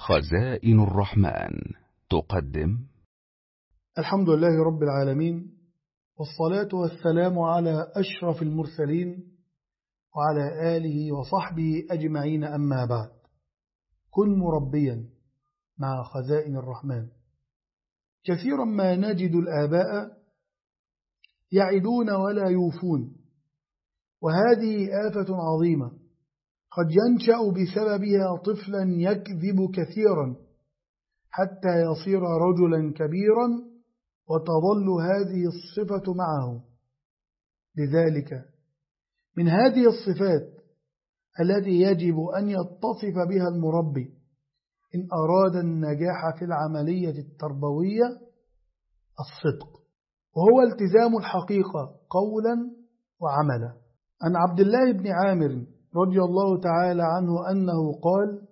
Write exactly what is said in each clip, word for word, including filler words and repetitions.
خزائن الرحمن تقدم. الحمد لله رب العالمين، والصلاة والسلام على أشرف المرسلين وعلى آله وصحبه أجمعين، أما بعد. كن مربيا مع خزائن الرحمن. كثيرا ما نجد الآباء يعدون ولا يوفون، وهذه آفة عظيمة قد ينشأ بسببها طفلا يكذب كثيرا حتى يصير رجلا كبيرا وتظل هذه الصفة معه. لذلك من هذه الصفات التي يجب أن يتصف بها المربي إن أراد النجاح في العملية التربوية الصدق، وهو التزام الحقيقة قولا وعملا. عن عبد الله بن عامر رضي الله تعالى عنه أنه قال: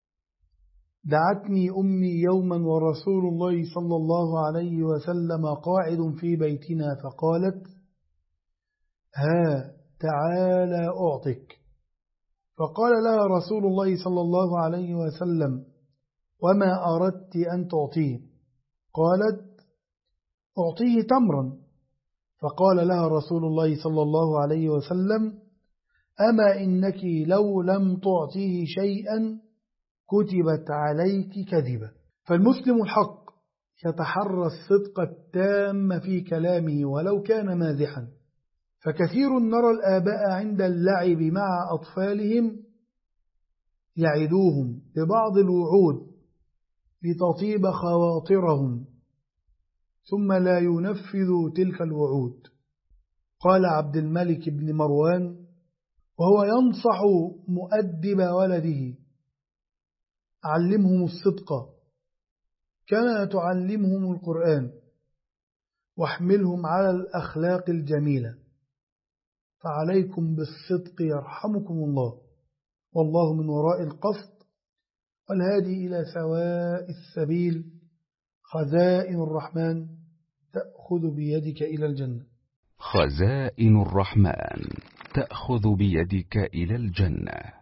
دعتني أمي يوما ورسول الله صلى الله عليه وسلم قاعد في بيتنا، فقالت: ها تعالى أعطك. فقال لها رسول الله صلى الله عليه وسلم: وما أردت أن تعطيه؟ قالت: أعطيه تمرا. فقال لها رسول الله صلى الله عليه وسلم: أما إنك لو لم تعطيه شيئا كتبت عليك كذبة. فالمسلم الحق يتحرى الصدق التام في كلامه ولو كان مازحا، فكثير نرى الآباء عند اللعب مع أطفالهم يعدوهم ببعض الوعود لتطيب خواطرهم ثم لا ينفذوا تلك الوعود. قال عبد الملك بن مروان وهو ينصح مؤدب ولده: علمهم الصدق كما تعلمهم القرآن، واحملهم على الأخلاق الجميلة، فعليكم بالصدق يرحمكم الله، والله من وراء القصد والهادي إلى سواء السبيل. خزائن الرحمن تأخذ بيدك إلى الجنة. خزائن الرحمن تأخذ بيدك إلى الجنة.